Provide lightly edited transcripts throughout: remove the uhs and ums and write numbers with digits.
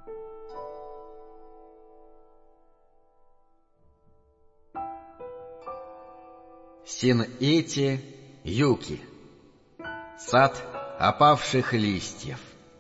Син-Ити Юки. Сад опавших листьев.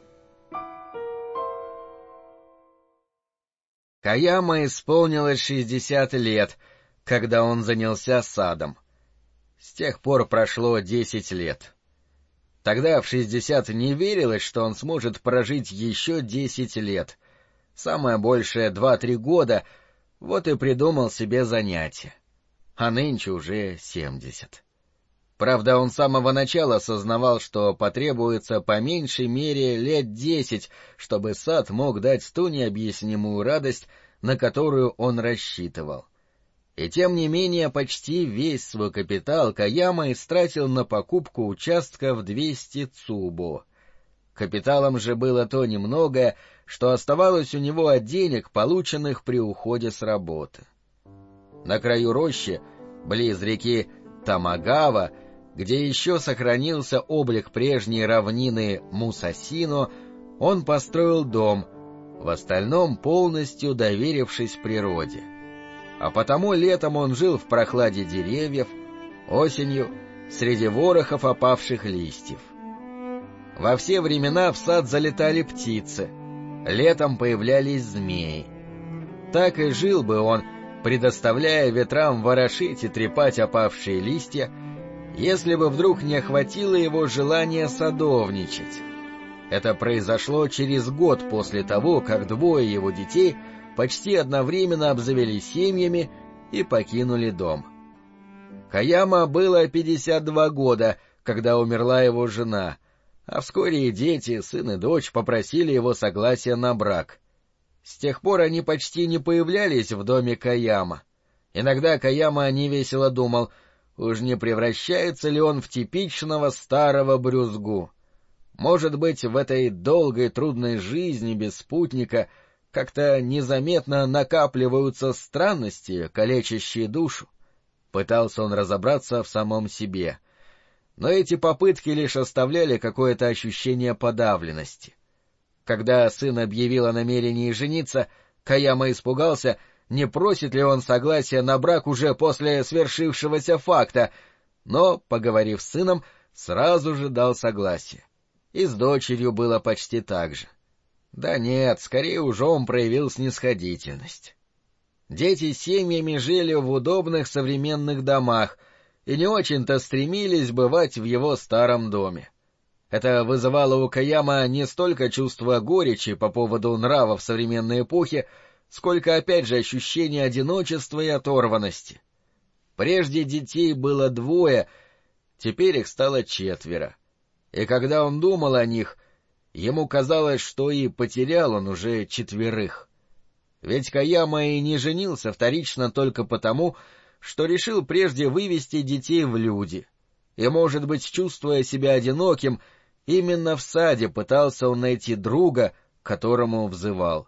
Каяма исполнилось 60 лет, когда он занялся садом. С тех пор прошло 10 лет. Тогда в 60 не верилось, что он сможет прожить еще 10 лет. Самое большее 2-3 года, вот и придумал себе занятие. А нынче уже 70. Правда, он с самого начала осознавал, что потребуется по меньшей мере лет 10, чтобы сад мог дать ту необъяснимую радость, на которую он рассчитывал. И тем не менее почти весь свой капитал Каяма истратил на покупку участка в 200 цубо. Капиталом же было то немногое, что оставалось у него от денег, полученных при уходе с работы. На краю рощи, близ реки Тамагава, где еще сохранился облик прежней равнины Мусасино, он построил дом, в остальном полностью доверившись природе. А потому летом он жил в прохладе деревьев, осенью — среди ворохов опавших листьев. Во все времена в сад залетали птицы, летом появлялись змеи. Так и жил бы он, предоставляя ветрам ворошить и трепать опавшие листья, если бы вдруг не охватило его желание садовничать. Это произошло через год после того, как двое его детей почти одновременно обзавелись семьями и покинули дом. Каяма было 52 года, когда умерла его жена, а вскоре и дети, сын и дочь, попросили его согласия на брак. С тех пор они почти не появлялись в доме Каяма. Иногда Каяма невесело думал, уж не превращается ли он в типичного старого брюзгу. Может быть, в этой долгой трудной жизни без спутника как-то незаметно накапливаются странности, калечащие душу. Пытался он разобраться в самом себе. Но эти попытки лишь оставляли какое-то ощущение подавленности. Когда сын объявил о намерении жениться, Каяма испугался, не просит ли он согласия на брак уже после свершившегося факта, но, поговорив с сыном, сразу же дал согласие. И с дочерью было почти так же. Да нет, скорее уже он проявил снисходительность. Дети с семьями жили в удобных современных домах и не очень-то стремились бывать в его старом доме. Это вызывало у Каяма не столько чувство горечи по поводу нравов современной эпохи, сколько опять же ощущение одиночества и оторванности. Прежде детей было 2, теперь их стало 4. И когда он думал о них, ему казалось, что и потерял он уже 4. Ведь Каяма и не женился вторично только потому, что решил прежде вывести детей в люди. И, может быть, чувствуя себя одиноким, именно в саде пытался он найти друга, к которому взывал.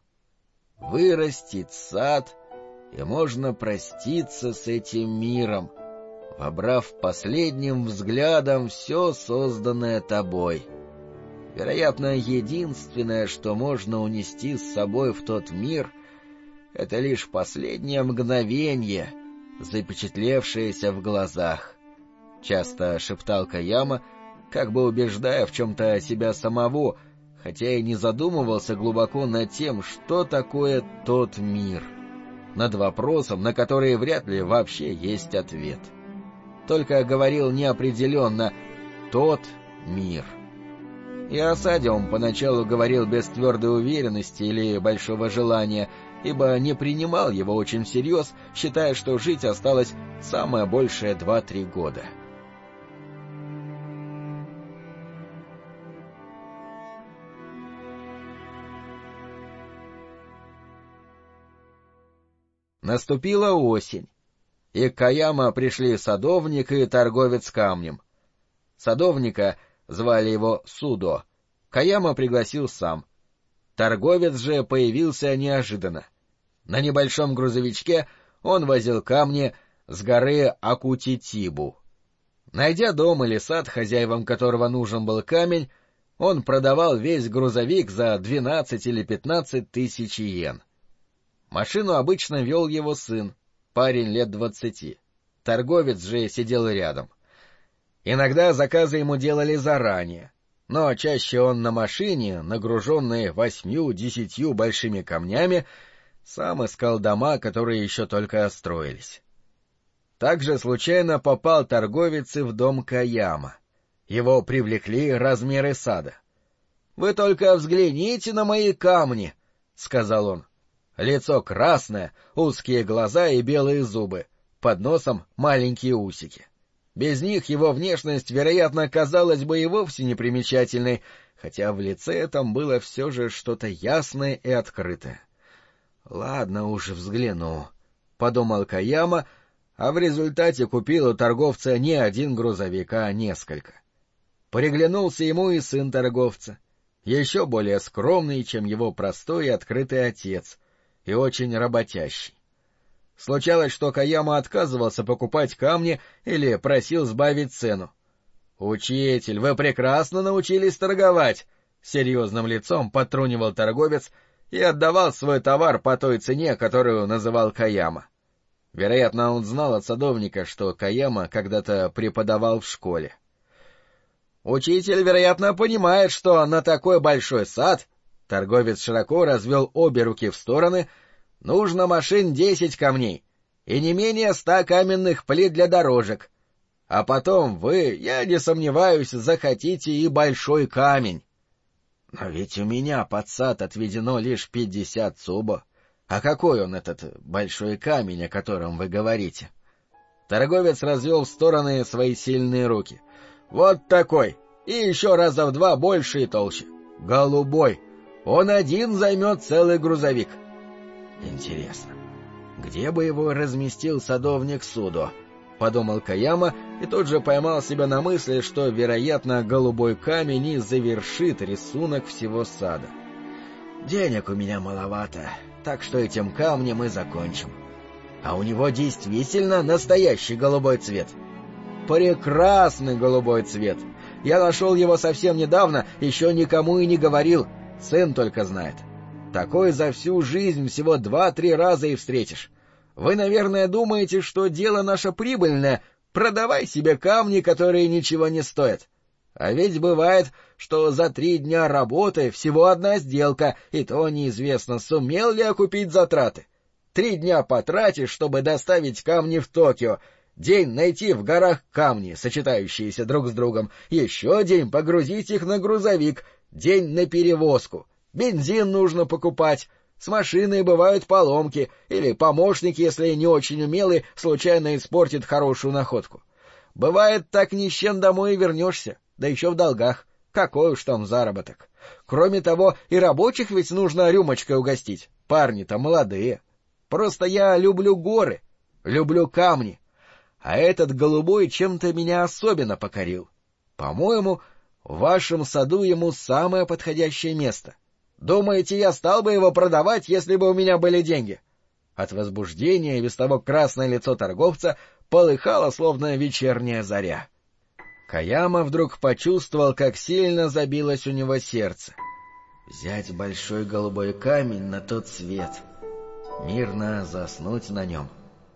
Вырастет сад, и можно проститься с этим миром, вобрав последним взглядом все созданное тобой. Вероятно, единственное, что можно унести с собой в тот мир, это лишь последнее мгновение, запечатлевшееся в глазах. Часто шептал Каяма, как бы убеждая в чем-то себя самого, хотя и не задумывался глубоко над тем, что такое тот мир, над вопросом, на который вряд ли вообще есть ответ. Только говорил неопределенно «тот мир». И о саде он поначалу говорил без твердой уверенности или большого желания, ибо не принимал его очень всерьез, считая, что жить осталось самое большее 2-3 года. Наступила осень, и к Каяма пришли садовник и торговец камнем. Садовника, звали его Судо, Каяма пригласил сам. Торговец же появился неожиданно. На небольшом грузовичке он возил камни с горы Акутитибу. Найдя дом или сад, хозяевам которого нужен был камень, Он продавал весь грузовик за 12 или 15 тысяч йен. Машину обычно вел его сын, парень лет 20. Торговец же сидел рядом. Иногда заказы ему делали заранее, но чаще он на машине, нагруженной 8-10 большими камнями, сам искал дома, которые еще только строились. Также случайно попал торговец и в дом Каяма. Его привлекли размеры сада. — Вы только взгляните на мои камни, — сказал он. Лицо красное, узкие глаза и белые зубы, под носом маленькие усики. Без них его внешность, вероятно, казалась бы и вовсе непримечательной, хотя в лице этом было все же что-то ясное и открытое. — Ладно уж, взгляну, — подумал Каяма, а в результате купил у торговца не один грузовик, а несколько. Приглянулся ему и сын торговца, еще более скромный, чем его простой и открытый отец, и очень работящий. Случалось, что Каяма отказывался покупать камни или просил сбавить цену. — Учитель, вы прекрасно научились торговать! — серьезным лицом подтрунивал торговец и отдавал свой товар по той цене, которую называл Каяма. Вероятно, он знал от садовника, что Каяма когда-то преподавал в школе. Учитель, вероятно, понимает, что на такой большой сад, торговец широко развел обе руки в стороны, нужно машин 10 камней и не менее 100 каменных плит для дорожек. А потом вы, я не сомневаюсь, захотите и большой камень. Но ведь у меня под сад отведено лишь 50 цубо. А какой он, этот большой камень, о котором вы говорите? Торговец развел в стороны свои сильные руки. Вот такой, и еще раза в 2 больше и толще. Голубой. Он один займет целый грузовик. Интересно, где бы его разместил садовник Судо? — подумал Каяма и тут же поймал себя на мысли, что, вероятно, голубой камень и завершит рисунок всего сада. Денег у меня маловато, так что этим камнем и закончим. А у него действительно настоящий голубой цвет. Прекрасный голубой цвет. Я нашел его совсем недавно, еще никому и не говорил, сын только знает. Такой за всю жизнь всего 2-3 раза и встретишь. Вы, наверное, думаете, что дело наше прибыльное, продавай себе камни, которые ничего не стоят. А ведь бывает, что за 3 дня работы всего одна сделка, и то неизвестно, сумел ли окупить затраты. 3 дня потратишь, чтобы доставить камни в Токио, день найти в горах камни, сочетающиеся друг с другом, еще день погрузить их на грузовик, день на перевозку. Бензин нужно покупать, с машиной бывают поломки, или помощник, если не очень умелый, случайно испортит хорошую находку. Бывает, так ни с чем домой и вернешься, да еще в долгах. Какой уж там заработок. Кроме того, и рабочих ведь нужно рюмочкой угостить. Парни-то молодые. Просто я люблю горы, люблю камни. А этот голубой чем-то меня особенно покорил. По-моему, в вашем саду ему самое подходящее место. Думаете, я стал бы его продавать, если бы у меня были деньги? От возбуждения и без того красное лицо торговца полыхало, словно вечерняя заря. Каяма вдруг почувствовал, как сильно забилось у него сердце. Взять большой голубой камень на тот свет, мирно заснуть на нем.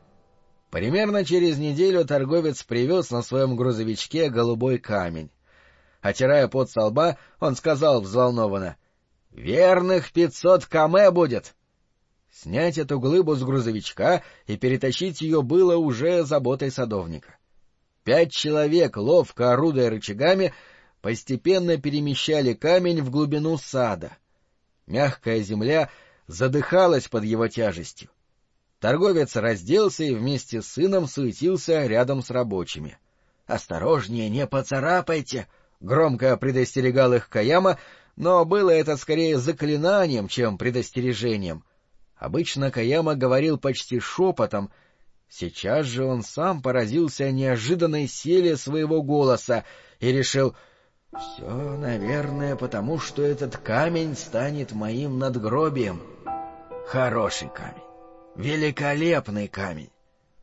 Примерно через неделю торговец привез на своем грузовичке голубой камень. Отирая пот со лба, он сказал взволнованно: «Верных 500 камэ будет!» Снять эту глыбу с грузовичка и перетащить ее было уже заботой садовника. 5 человек, ловко орудуя рычагами, постепенно перемещали камень в глубину сада. Мягкая земля задыхалась под его тяжестью. Торговец разделся и вместе с сыном суетился рядом с рабочими. — Осторожнее, не поцарапайте! — громко предостерегал их Каяма, но было это скорее заклинанием, чем предостережением. Обычно Каяма говорил почти шепотом. Сейчас же он сам поразился неожиданной силе своего голоса и решил: «Все, наверное, потому что этот камень станет моим надгробием. Хороший камень, великолепный камень».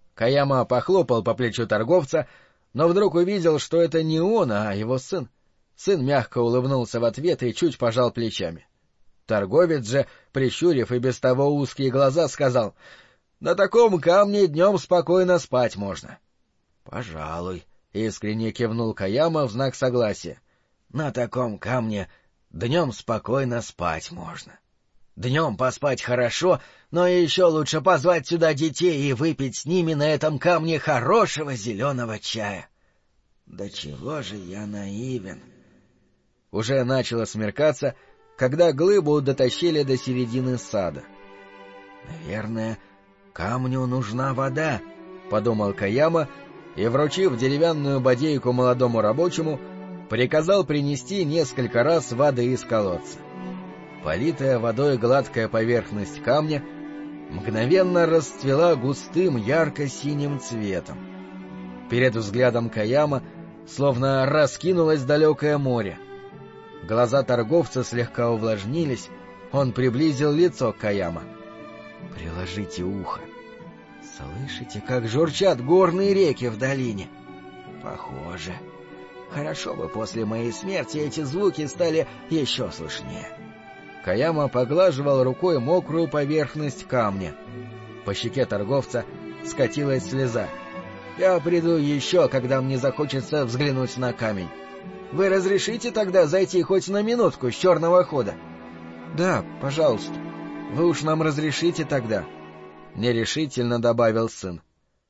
Каяма похлопал по плечу торговца, но вдруг увидел, что это не он, а его сын. Сын мягко улыбнулся в ответ и чуть пожал плечами. Торговец же, прищурив и без того узкие глаза, сказал: — На таком камне днем спокойно спать можно. — Пожалуй, — искренне кивнул Каяма в знак согласия. — На таком камне днем спокойно спать можно. Днем поспать хорошо, но еще лучше позвать сюда детей и выпить с ними на этом камне хорошего зеленого чая. Да чего же я наивен! Уже начало смеркаться, когда глыбу дотащили до середины сада. «Наверное, камню нужна вода», — подумал Каяма и, вручив деревянную бодейку молодому рабочему, приказал принести несколько раз воды из колодца. Политая водой гладкая поверхность камня мгновенно расцвела густым ярко-синим цветом. Перед взглядом Каяма словно раскинулось далекое море. Глаза торговца слегка увлажнились, он приблизил лицо к Каяма. — Приложите ухо. Слышите, как журчат горные реки в долине? — Похоже. Хорошо бы после моей смерти эти звуки стали еще слышнее. Каяма поглаживал рукой мокрую поверхность камня. По щеке торговца скатилась слеза. — Я приду еще, когда мне захочется взглянуть на камень. Вы разрешите тогда зайти хоть на минутку с черного хода? — Да, пожалуйста. Вы уж нам разрешите тогда, — нерешительно добавил сын.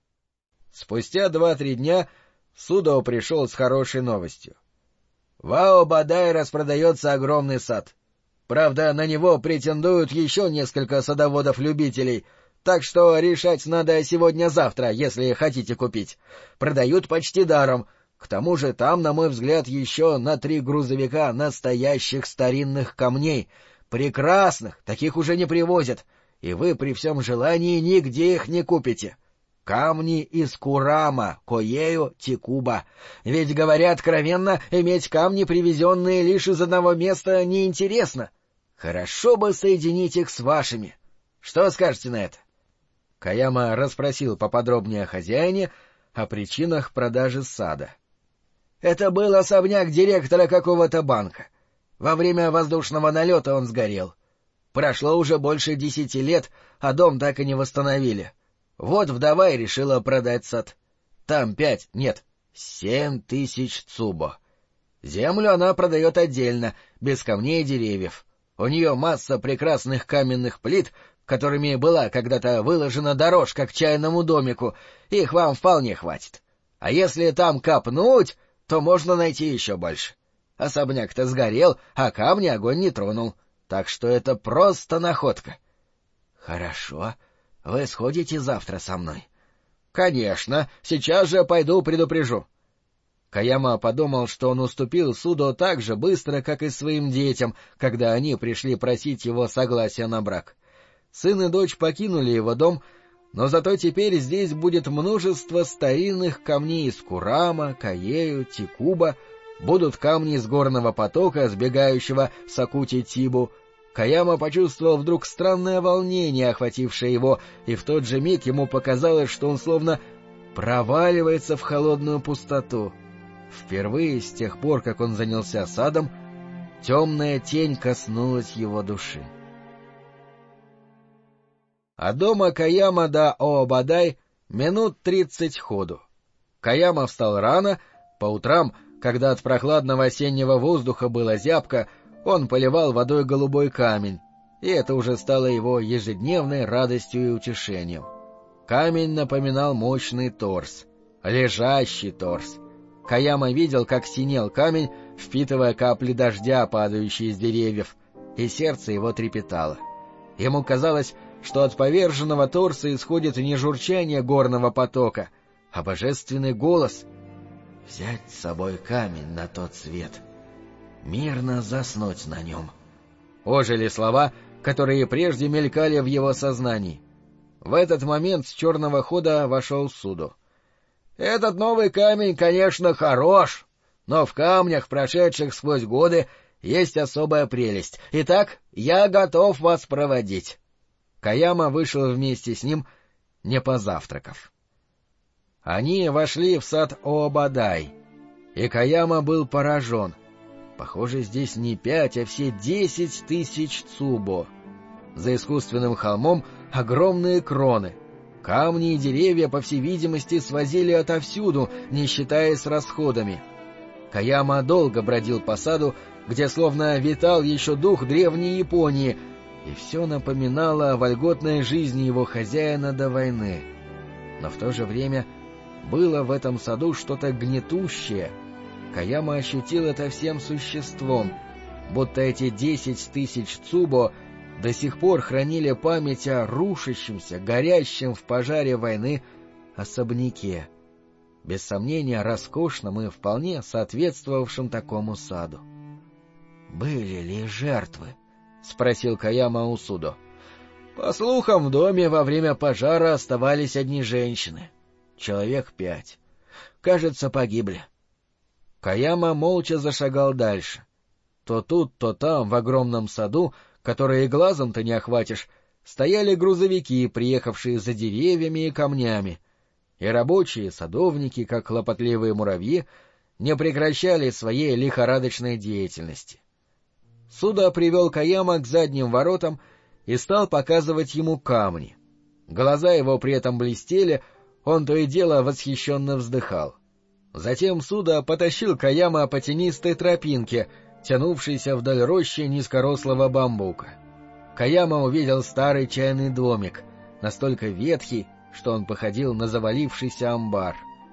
Спустя 2-3 дня Судо пришел с хорошей новостью. В Ао-Бадай распродается огромный сад. Правда, на него претендуют еще несколько садоводов-любителей, так что решать надо сегодня-завтра, если хотите купить. Продают почти даром. К тому же там, на мой взгляд, еще на 3 грузовика настоящих старинных камней. Прекрасных, таких уже не привозят, и вы при всем желании нигде их не купите. Камни из Курама, Коею, Тикуба. Ведь, говоря откровенно, иметь камни, привезенные лишь из одного места, неинтересно. Хорошо бы соединить их с вашими. Что скажете на это? Каяма расспросил поподробнее о хозяине, о причинах продажи сада. Это был особняк директора какого-то банка. Во время воздушного налета он сгорел. Прошло уже больше 10 лет, а дом так и не восстановили. Вот вдова и решила продать сад. Там 7 тысяч цубо. Землю она продает отдельно, без камней и деревьев. У нее масса прекрасных каменных плит, которыми была когда-то выложена дорожка к чайному домику, их вам вполне хватит. А если там копнуть, то можно найти еще больше. Особняк-то сгорел, а камни огонь не тронул, так что это просто находка. — Хорошо, вы сходите завтра со мной? — Конечно, сейчас же пойду предупрежу. Каяма подумал, что он уступил Судо так же быстро, как и своим детям, когда они пришли просить его согласия на брак. Сын и дочь покинули его дом, но зато теперь здесь будет множество старинных камней из Курама, Коею, Тикуба, будут камни из горного потока, сбегающего с Акути-Тибу. Каяма почувствовал вдруг странное волнение, охватившее его, и в тот же миг ему показалось, что он словно проваливается в холодную пустоту. Впервые с тех пор, как он занялся садом, темная тень коснулась его души. От дома Каяма до Ао-Бадай минут 30 ходу. Каяма встал рано, по утрам, когда от прохладного осеннего воздуха было зябко, он поливал водой голубой камень, и это уже стало его ежедневной радостью и утешением. Камень напоминал мощный торс, лежащий торс. Каяма видел, как синел камень, впитывая капли дождя, падающие с деревьев, и сердце его трепетало. Ему казалось, что от поверженного торса исходит не журчание горного потока, а божественный голос. Взять с собой камень на тот свет, мирно заснуть на нем. Ожили слова, которые прежде мелькали в его сознании. В этот момент с черного хода вошел Судо. «Этот новый камень, конечно, хорош, но в камнях, прошедших сквозь годы, есть особая прелесть. Итак, я готов вас проводить». Каяма вышел вместе с ним, не позавтракав. Они вошли в сад Ао-Бадай, и Каяма был поражен. Похоже, здесь не 5, а все 10 тысяч цубо. За искусственным холмом огромные кроны. Камни и деревья, по всей видимости, свозили отовсюду, не считаясь расходами. Каяма долго бродил по саду, где словно витал еще дух древней Японии, и все напоминало о вольготной жизни его хозяина до войны. Но в то же время было в этом саду что-то гнетущее. Каяма ощутил это всем существом, будто эти 10 тысяч цубо до сих пор хранили память о рушащемся, горящем в пожаре войны особняке, без сомнения роскошном и вполне соответствовавшем такому саду. «Были ли жертвы?» — спросил Каяма у Судо. «По слухам, в доме во время пожара оставались одни женщины. Человек 5. Кажется, погибли». Каяма молча зашагал дальше. То тут, то там, в огромном саду, который и глазом-то не охватишь, стояли грузовики, приехавшие за деревьями и камнями, и рабочие, садовники, как хлопотливые муравьи, не прекращали своей лихорадочной деятельности. Судо привел Каяма к задним воротам и стал показывать ему камни. Глаза его при этом блестели, он то и дело восхищенно вздыхал. Затем Судо потащил Каяма по тенистой тропинке, тянувшейся вдоль рощи низкорослого бамбука. Каяма увидел старый чайный домик, настолько ветхий, что он походил на завалившийся амбар.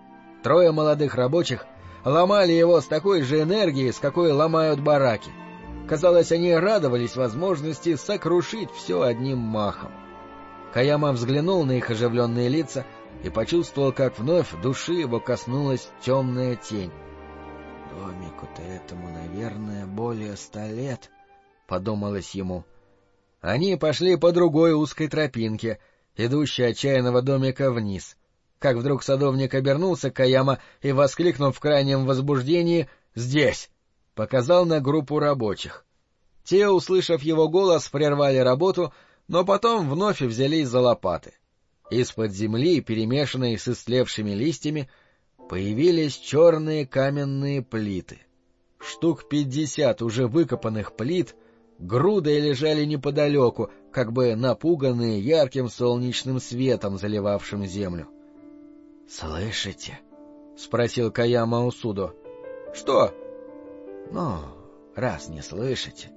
3 молодых рабочих ломали его с такой же энергией, с какой ломают бараки. Казалось, они радовались возможности сокрушить все одним махом. Каяма взглянул на их оживленные лица и почувствовал, как вновь души его коснулась темная тень. «Домику-то этому, наверное, более 100 лет», — подумалось ему. Они пошли по другой узкой тропинке, идущей от чайного домика вниз. Как вдруг садовник обернулся к Каяма и, воскликнув в крайнем возбуждении «Здесь!», показал на группу рабочих. Те, услышав его голос, прервали работу, но потом вновь взялись за лопаты. Из-под земли, перемешанной с истлевшими листьями, появились черные каменные плиты. Штук 50 уже выкопанных плит грудой лежали неподалеку, как бы напуганные ярким солнечным светом, заливавшим землю. — Слышите? — спросил Каяма у Судо. — Что? — Ну, раз не слышите.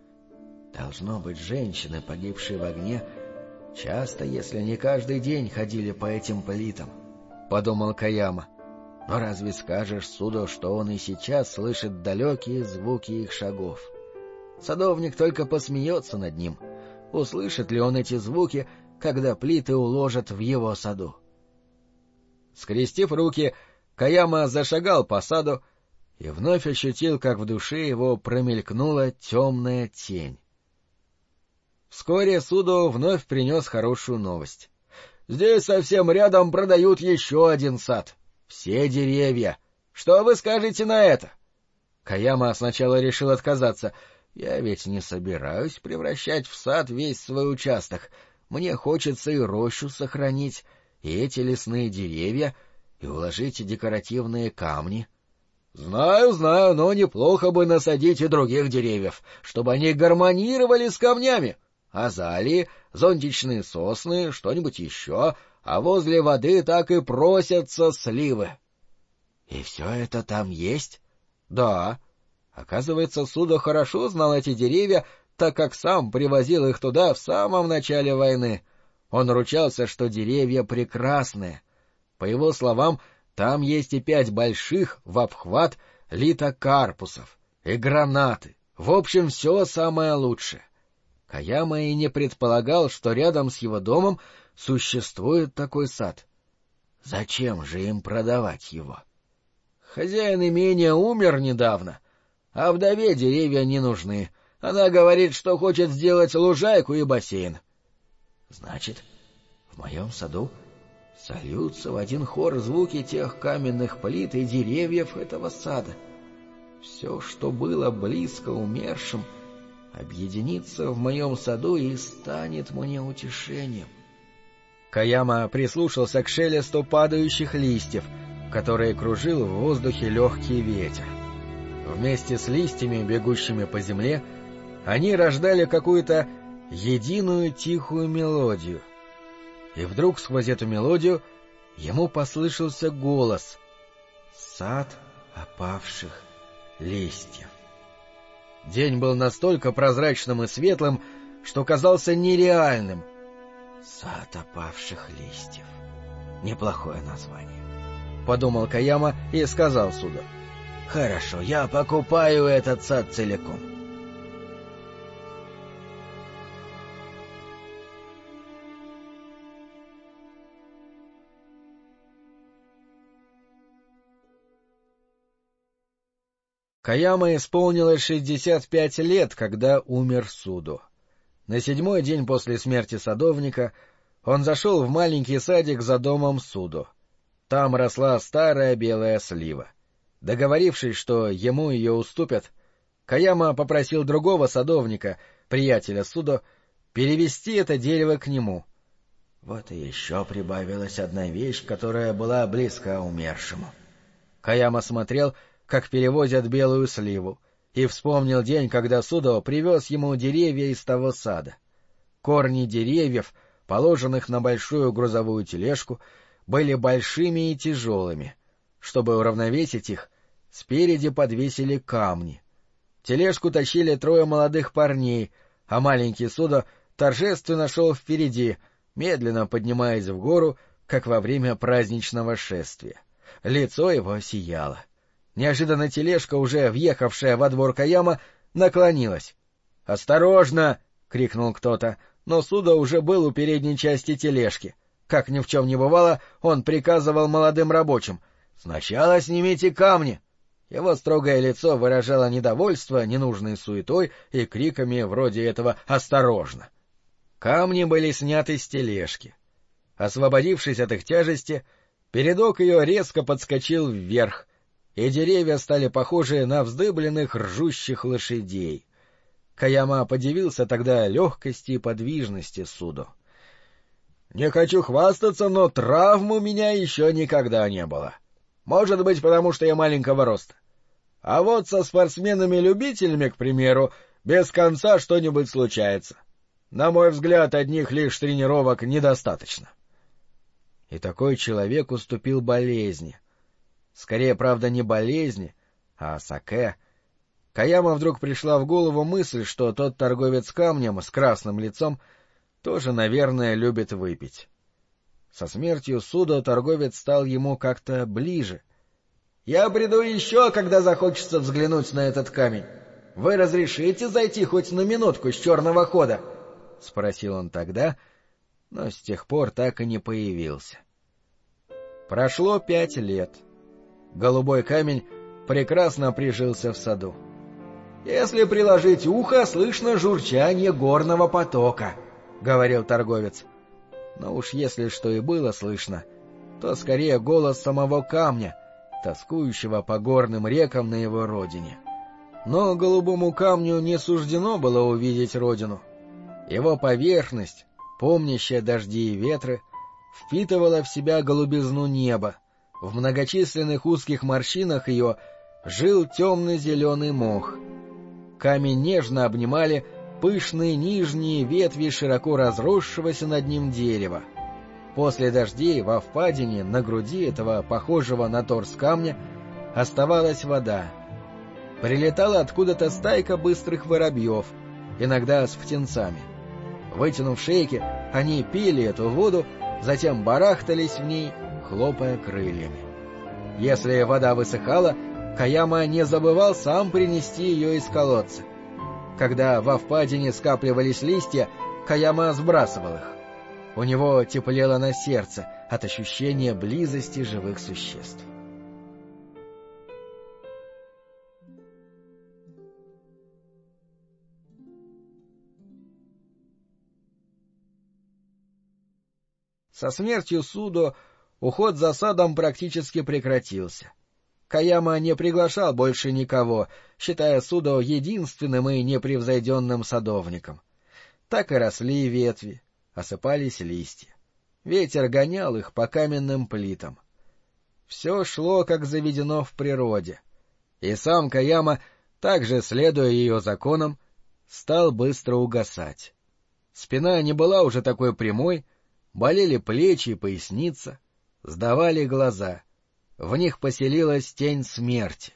Должно быть, женщины, погибшие в огне, часто, если не каждый день, ходили по этим плитам, — подумал Каяма. Но разве скажешь Судо, что он и сейчас слышит далекие звуки их шагов? Садовник только посмеется над ним. Услышит ли он эти звуки, когда плиты уложат в его саду? Скрестив руки, Каяма зашагал по саду и вновь ощутил, как в душе его промелькнула темная тень. Вскоре Судо вновь принес хорошую новость. «Здесь совсем рядом продают еще один сад. Все деревья. Что вы скажете на это?» Каяма сначала решил отказаться. «Я ведь не собираюсь превращать в сад весь свой участок. Мне хочется и рощу сохранить, и эти лесные деревья, и уложить декоративные камни». «Знаю, знаю, но неплохо бы насадить и других деревьев, чтобы они гармонировали с камнями. Азалии, зонтичные сосны, что-нибудь еще, а возле воды так и просятся сливы». «И все это там есть?» «Да». Оказывается, Судо хорошо знал эти деревья, так как сам привозил их туда в самом начале войны. Он ручался, что деревья прекрасные. По его словам, там есть и 5 больших в обхват литокарпусов, и гранаты. В общем, все самое лучшее. Каяма и не предполагал, что рядом с его домом существует такой сад. Зачем же им продавать его? Хозяин имения умер недавно, а вдове деревья не нужны. Она говорит, что хочет сделать лужайку и бассейн. Значит, в моем саду сольются в один хор звуки тех каменных плит и деревьев этого сада. Все, что было близко умершим, объединится в моем саду и станет мне утешением. Каяма прислушался к шелесту падающих листьев, которые кружил в воздухе легкий ветер. Вместе с листьями, бегущими по земле, они рождали какую-то единую тихую мелодию. И вдруг сквозь эту мелодию ему послышался голос: «Сад опавших листьев». День был настолько прозрачным и светлым, что казался нереальным. «Сад опавших листьев» — неплохое название, — подумал Каяма и сказал Судо: «Хорошо, я покупаю этот сад целиком». Каяма исполнилось 65 лет, когда умер Судо. На 7-й день после смерти садовника он зашел в маленький садик за домом Судо. Там росла старая белая слива. Договорившись, что ему ее уступят, Каяма попросил другого садовника, приятеля Судо, перевести это дерево к нему. Вот и еще прибавилась одна вещь, которая была близка умершему. Каяма смотрел, как перевозят белую сливу, и вспомнил день, когда Судо привез ему деревья из того сада. Корни деревьев, положенных на большую грузовую тележку, были большими и тяжелыми. Чтобы уравновесить их, спереди подвесили камни. Тележку тащили 3 молодых парней, а маленький Судо торжественно шел впереди, медленно поднимаясь в гору, как во время праздничного шествия. Лицо его сияло. Неожиданно тележка, уже въехавшая во двор Каяма, наклонилась. «Осторожно!» — крикнул кто-то, но Судо уже был у передней части тележки. Как ни в чем не бывало, он приказывал молодым рабочим: «Сначала снимите камни!» Его строгое лицо выражало недовольство ненужной суетой и криками вроде этого «Осторожно!». Камни были сняты с тележки. Освободившись от их тяжести, передок ее резко подскочил вверх, и деревья стали похожи на вздыбленных ржущих лошадей. Каяма подивился тогда легкости и подвижности Судо. «Не хочу хвастаться, но травм у меня еще никогда не было. Может быть, потому что я маленького роста. А вот со спортсменами-любителями, к примеру, без конца что-нибудь случается. На мой взгляд, одних лишь тренировок недостаточно». И такой человек уступил болезни. Скорее, правда, не болезни, а саке. Каяма вдруг пришла в голову мысль, что тот торговец камнем с красным лицом тоже, наверное, любит выпить. Со смертью Судо торговец стал ему как-то ближе. — Я приду еще, когда захочется взглянуть на этот камень. Вы разрешите зайти хоть на минутку с черного хода? — спросил он тогда, но с тех пор так и не появился. Прошло 5 лет. Голубой камень прекрасно прижился в саду. — Если приложить ухо, слышно журчание горного потока, — говорил торговец. Но уж если что и было слышно, то скорее голос самого камня, тоскующего по горным рекам на его родине. Но голубому камню не суждено было увидеть родину. Его поверхность, помнящая дожди и ветры, впитывала в себя голубизну неба. В многочисленных узких морщинах ее жил темно-зеленый мох. Камень нежно обнимали пышные нижние ветви широко разросшегося над ним дерева. После дождей во впадине на груди этого, похожего на торс камня, оставалась вода. Прилетала откуда-то стайка быстрых воробьев, иногда с птенцами. Вытянув шейки, они пили эту воду, затем барахтались в ней, хлопая крыльями. Если вода высыхала, Каяма не забывал сам принести ее из колодца. Когда во впадине скапливались листья, Каяма сбрасывал их. У него теплело на сердце от ощущения близости живых существ. Со смертью Судо уход за садом практически прекратился. Каяма не приглашал больше никого, считая Судо единственным и непревзойденным садовником. Так и росли ветви, осыпались листья. Ветер гонял их по каменным плитам. Все шло, как заведено в природе. И сам Каяма, также следуя ее законам, стал быстро угасать. Спина не была уже такой прямой, болели плечи и поясница, сдавали глаза. В них поселилась тень смерти.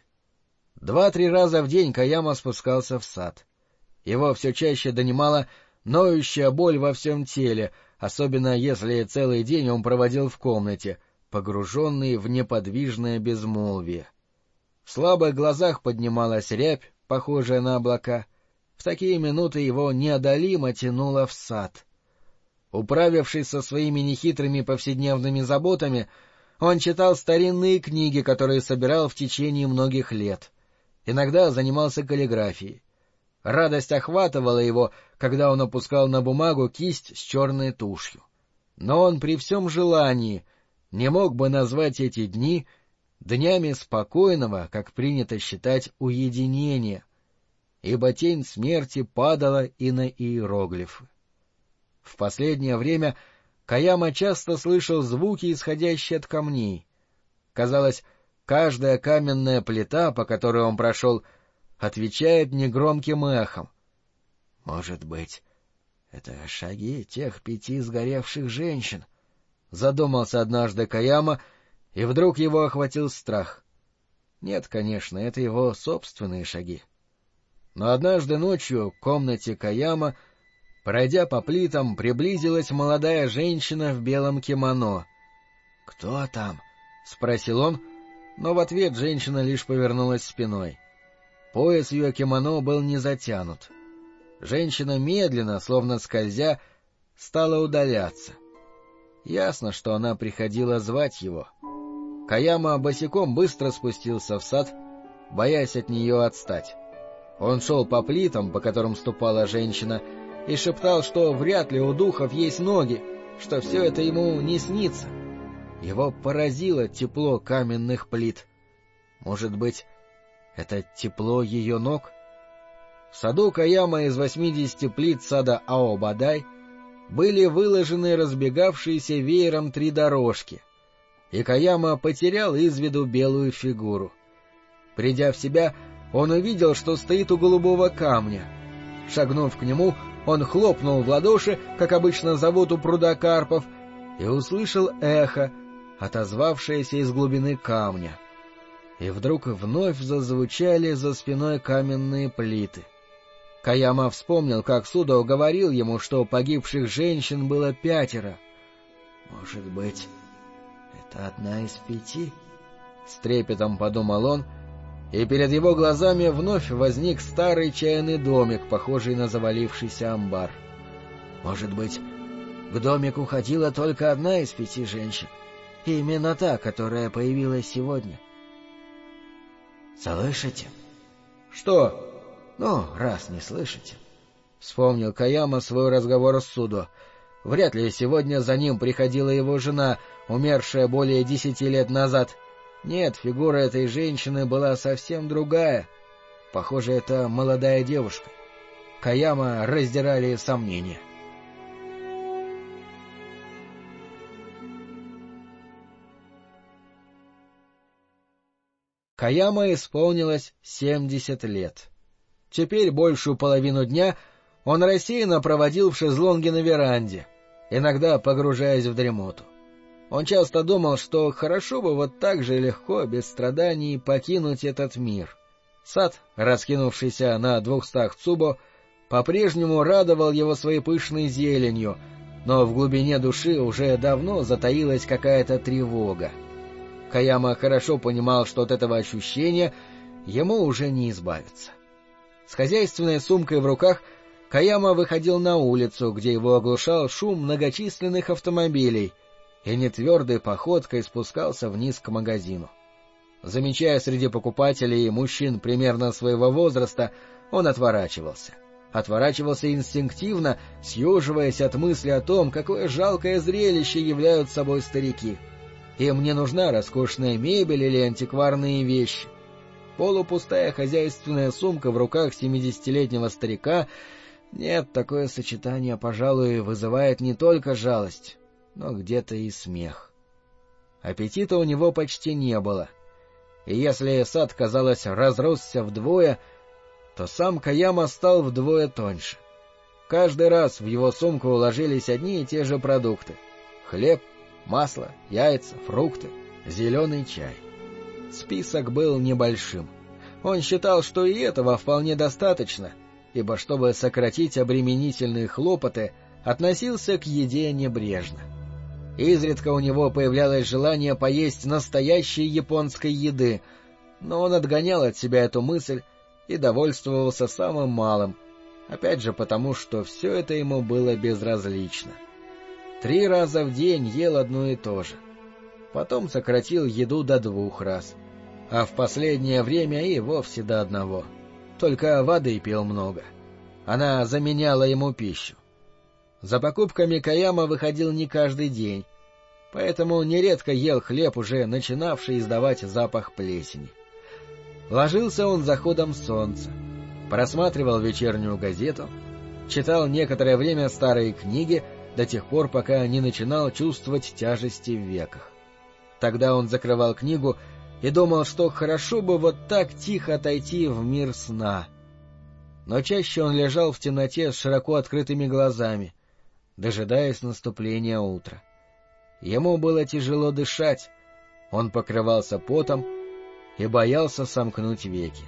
2-3 раза в день Каяма спускался в сад. Его все чаще донимала ноющая боль во всем теле, особенно если целый день он проводил в комнате, погруженный в неподвижное безмолвие. В слабых глазах поднималась рябь, похожая на облака. В такие минуты его неодолимо тянуло в сад. Управившись со своими нехитрыми повседневными заботами, он читал старинные книги, которые собирал в течение многих лет. Иногда занимался каллиграфией. Радость охватывала его, когда он опускал на бумагу кисть с черной тушью. Но он при всем желании не мог бы назвать эти дни днями спокойного, как принято считать, уединения, ибо тень смерти падала и на иероглифы. В последнее время Каяма часто слышал звуки, исходящие от камней. Казалось, каждая каменная плита, по которой он прошел, отвечает негромким эхом. «Может быть, это шаги тех 5 сгоревших женщин?» — задумался однажды Каяма, и вдруг его охватил страх. Нет, конечно, это его собственные шаги. Но однажды ночью в комнате Каяма, пройдя по плитам, приблизилась молодая женщина в белом кимоно. «Кто там?» — спросил он, но в ответ женщина лишь повернулась спиной. Пояс ее кимоно был не затянут. Женщина медленно, словно скользя, стала удаляться. Ясно, что она приходила звать его. Каяма босиком быстро спустился в сад, боясь от нее отстать. Он шел по плитам, по которым ступала женщина, и шептал, что вряд ли у духов есть ноги, что все это ему не снится. Его поразило тепло каменных плит. Может быть, это тепло ее ног? В саду Каяма из 80 плит сада Аобадай были выложены разбегавшиеся веером 3 дорожки, и Каяма потерял из виду белую фигуру. Придя в себя, он увидел, что стоит у голубого камня. Шагнув к нему, он хлопнул в ладоши, как обычно зовут у пруда карпов, и услышал эхо, отозвавшееся из глубины камня. И вдруг вновь зазвучали за спиной каменные плиты. Каяма вспомнил, как Судо говорил ему, что погибших женщин было 5. «Может быть, это одна из 5?» — с трепетом подумал он, и перед его глазами вновь возник старый чайный домик, похожий на завалившийся амбар. «Может быть, к домику ходила только одна из 5 женщин, и именно та, которая появилась сегодня?» «Слышите?» «Что?» «Ну, раз не слышите...» Вспомнил Каяма свой разговор с Судо. Вряд ли сегодня за ним приходила его жена, умершая более 10 лет назад. Нет, фигура этой женщины была совсем другая. Похоже, это молодая девушка. Каяма раздирали сомнения. Каяма исполнилось 70 лет. Теперь большую половину дня он рассеянно проводил в шезлонге на веранде, иногда погружаясь в дремоту. Он часто думал, что хорошо бы вот так же легко, без страданий, покинуть этот мир. Сад, раскинувшийся на 200 цубо, по-прежнему радовал его своей пышной зеленью, но в глубине души уже давно затаилась какая-то тревога. Каяма хорошо понимал, что от этого ощущения ему уже не избавиться. С хозяйственной сумкой в руках Каяма выходил на улицу, где его оглушал шум многочисленных автомобилей, и нетвердой походкой спускался вниз к магазину. Замечая среди покупателей мужчин примерно своего возраста, он отворачивался. Отворачивался инстинктивно, съеживаясь от мысли о том, какое жалкое зрелище являют собой старики. Им не нужна роскошная мебель или антикварные вещи. Полупустая хозяйственная сумка в руках 70-летнего старика — нет, такое сочетание, пожалуй, вызывает не только жалость, но где-то и смех. Аппетита у него почти не было. И если сад, казалось, разросся вдвое, то сам Каяма стал вдвое тоньше. Каждый раз в его сумку уложились одни и те же продукты — хлеб, масло, яйца, фрукты, зеленый чай. Список был небольшим. Он считал, что и этого вполне достаточно, ибо, чтобы сократить обременительные хлопоты, относился к еде небрежно. Изредка у него появлялось желание поесть настоящей японской еды, но он отгонял от себя эту мысль и довольствовался самым малым, опять же потому, что все это ему было безразлично. 3 раза в день ел одно и то же. Потом сократил еду до 2 раз, а в последнее время и вовсе до 1. Только воды пил много. Она заменяла ему пищу. За покупками Каяма выходил не каждый день, поэтому нередко ел хлеб, уже начинавший издавать запах плесени. Ложился он с заходом солнца, просматривал вечернюю газету, читал некоторое время старые книги до тех пор, пока не начинал чувствовать тяжести в веках. Тогда он закрывал книгу и думал, что хорошо бы вот так тихо отойти в мир сна. Но чаще он лежал в темноте с широко открытыми глазами, дожидаясь наступления утра. Ему было тяжело дышать, он покрывался потом и боялся сомкнуть веки.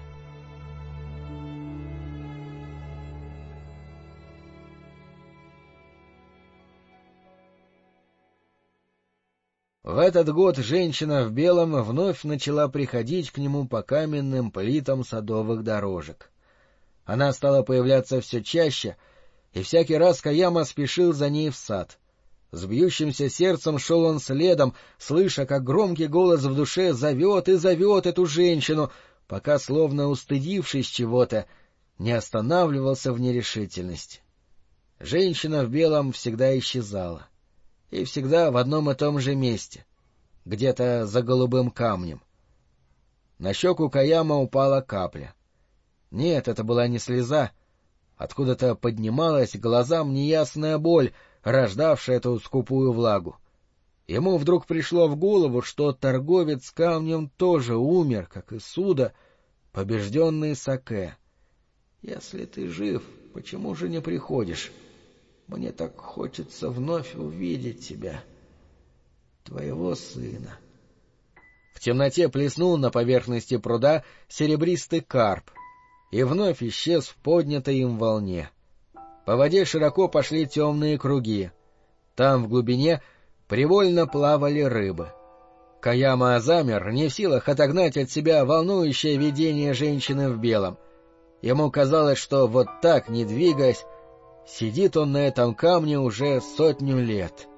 В этот год женщина в белом вновь начала приходить к нему по каменным плитам садовых дорожек. Она стала появляться все чаще, и всякий раз Каяма спешил за ней в сад. С бьющимся сердцем шел он следом, слыша, как громкий голос в душе зовет и зовет эту женщину, пока, словно устыдившись чего-то, не останавливался в нерешительности. Женщина в белом всегда исчезала. И всегда в одном и том же месте, где-то за голубым камнем. На щеку Каяма упала капля. Нет, это была не слеза. Откуда-то поднималась к глазам неясная боль, рождавшая эту скупую влагу. Ему вдруг пришло в голову, что торговец камнем тоже умер, как и Суда, побежденный Саке. «Если ты жив, почему же не приходишь? Мне так хочется вновь увидеть тебя, твоего сына». В темноте плеснул на поверхности пруда серебристый карп и вновь исчез в поднятой им волне. По воде широко пошли темные круги. Там в глубине привольно плавали рыбы. Каяма замер, не в силах отогнать от себя волнующее видение женщины в белом. Ему казалось, что вот так, не двигаясь, сидит он на этом камне уже 100 лет.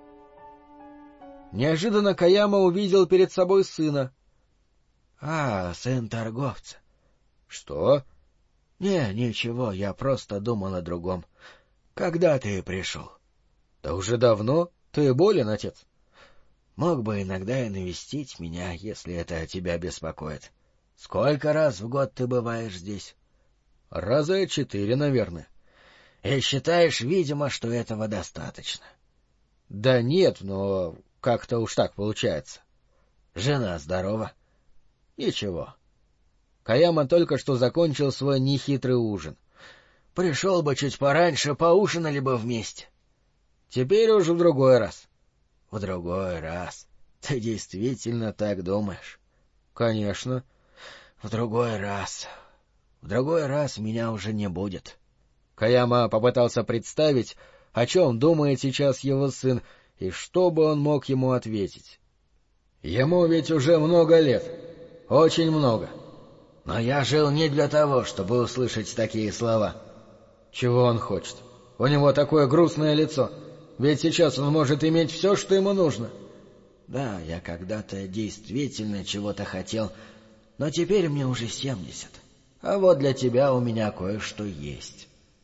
Неожиданно Каяма увидел перед собой сына. — А, сын торговца. — Что? — ничего, я просто думал о другом. Когда ты пришел? — Да уже давно. Ты болен, отец? — Мог бы иногда и навестить меня, если это тебя беспокоит. Сколько раз в год ты бываешь здесь? — 4 раза, наверное. — И считаешь, видимо, что этого достаточно? — Да нет, но как-то уж так получается. — Жена здорова? — Ничего. Каяма только что закончил свой нехитрый ужин. — Пришел бы чуть пораньше, поужинали бы вместе. — Теперь уж в другой раз. — В другой раз? Ты действительно так думаешь? — Конечно. — В другой раз. В другой раз меня уже не будет. Каяма попытался представить, о чем думает сейчас его сын, и что бы он мог ему ответить. Ему ведь уже много лет, очень много. Но я жил не для того, чтобы услышать такие слова. Чего он хочет? У него такое грустное лицо, ведь сейчас он может иметь все, что ему нужно. Да, я когда-то действительно чего-то хотел, но теперь мне уже 70. А вот для тебя у меня кое-что есть.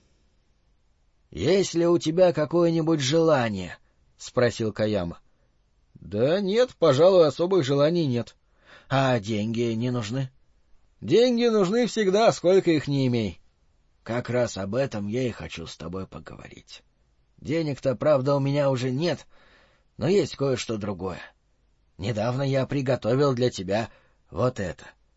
«Есть ли у тебя какое-нибудь желание?» — спросил Каяма. — Да нет, пожалуй, особых желаний нет. — А деньги не нужны? — Деньги нужны всегда, сколько их ни имей. — Как раз об этом я и хочу с тобой поговорить. Денег-то, правда, у меня уже нет, но есть кое-что другое. Недавно я приготовил для тебя вот это.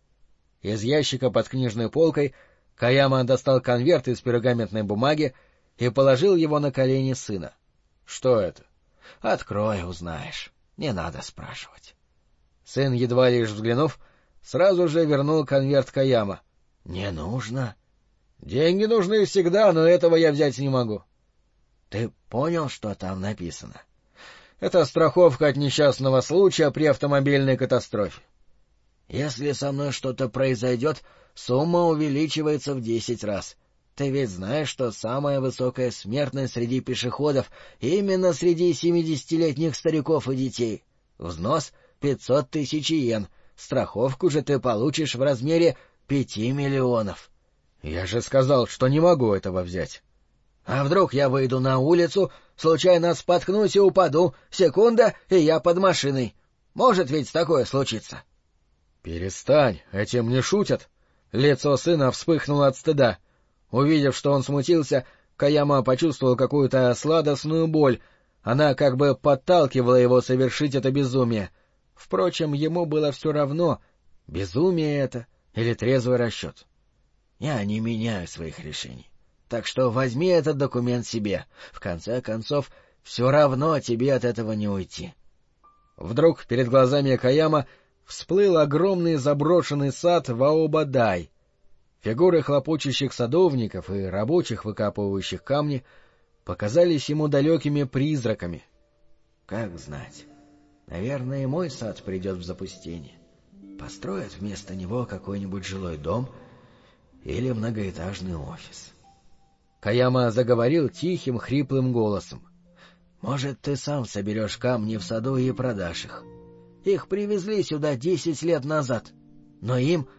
Из ящика под книжной полкой Каяма достал конверт из пергаментной бумаги и положил его на колени сына. — Что это? — Открой, узнаешь. Не надо спрашивать. Сын, едва лишь взглянув, сразу же вернул конверт Каяма. — Не нужно. — Деньги нужны всегда, но этого я взять не могу. — Ты понял, что там написано? — Это страховка от несчастного случая при автомобильной катастрофе. — Если со мной что-то произойдет, сумма увеличивается в 10 раз. Ты ведь знаешь, что самая высокая смертность среди пешеходов именно среди 70-летних стариков и детей. Взнос — 500 000 йен, страховку же ты получишь в размере 5 миллионов. Я же сказал, что не могу этого взять. А вдруг я выйду на улицу, случайно споткнусь и упаду, секунда, и я под машиной. Может ведь такое случиться? Перестань, этим не шутят. Лицо сына вспыхнуло от стыда. Увидев, что он смутился, Каяма почувствовал какую-то сладостную боль. Она как бы подталкивала его совершить это безумие. Впрочем, ему было все равно, безумие это или трезвый расчет. Я не меняю своих решений. Так что возьми этот документ себе. В конце концов, все равно тебе от этого не уйти. Вдруг перед глазами Каяма всплыл огромный заброшенный сад Ваобадай. Фигуры хлопочущих садовников и рабочих, выкапывающих камни, показались ему далекими призраками. Как знать, наверное, и мой сад придет в запустение. Построят вместо него какой-нибудь жилой дом или многоэтажный офис. Каяма заговорил тихим, хриплым голосом. «Может, ты сам соберешь камни в саду и продашь их. Их привезли сюда 10 лет назад, но им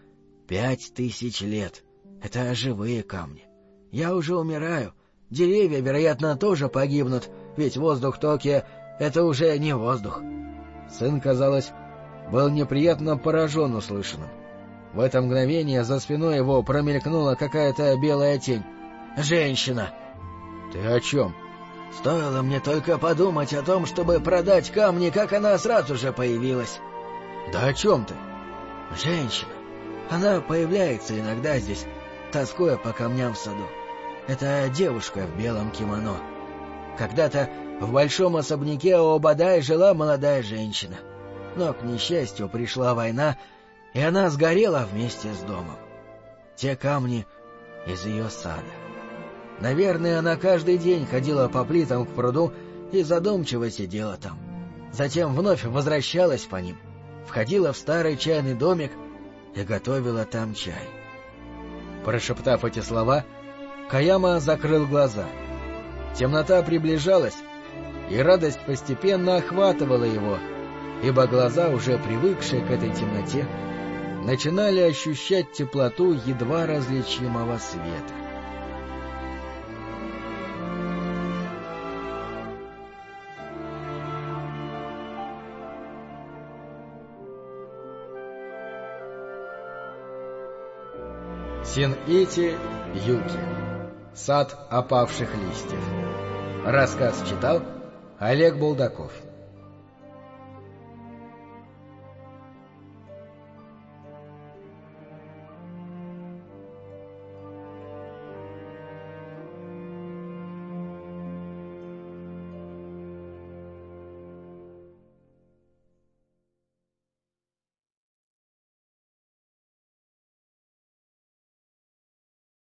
5000 лет. Это живые камни. Я уже умираю. Деревья, вероятно, тоже погибнут, ведь воздух Токио — это уже не воздух». Сын, казалось, был неприятно поражен услышанным. В это мгновение за спиной его промелькнула какая-то белая тень. «Женщина!» «Ты о чем?» «Стоило мне только подумать о том, чтобы продать камни, как она сразу же появилась». «Да о чем ты?» «Женщина. Она появляется иногда здесь, тоскуя по камням в саду. Это девушка в белом кимоно. Когда-то в большом особняке Обадай жила молодая женщина. Но, к несчастью, пришла война, и она сгорела вместе с домом. Те камни из ее сада. Наверное, она каждый день ходила по плитам к пруду и задумчиво сидела там. Затем вновь возвращалась по ним, входила в старый чайный домик и готовила там чай». Прошептав эти слова, Каяма закрыл глаза. Темнота приближалась, и радость постепенно охватывала его, ибо глаза, уже привыкшие к этой темноте, начинали ощущать теплоту едва различимого света. Син-Ити Юки. Сад опавших листьев. Рассказ читал Олег Булдаков.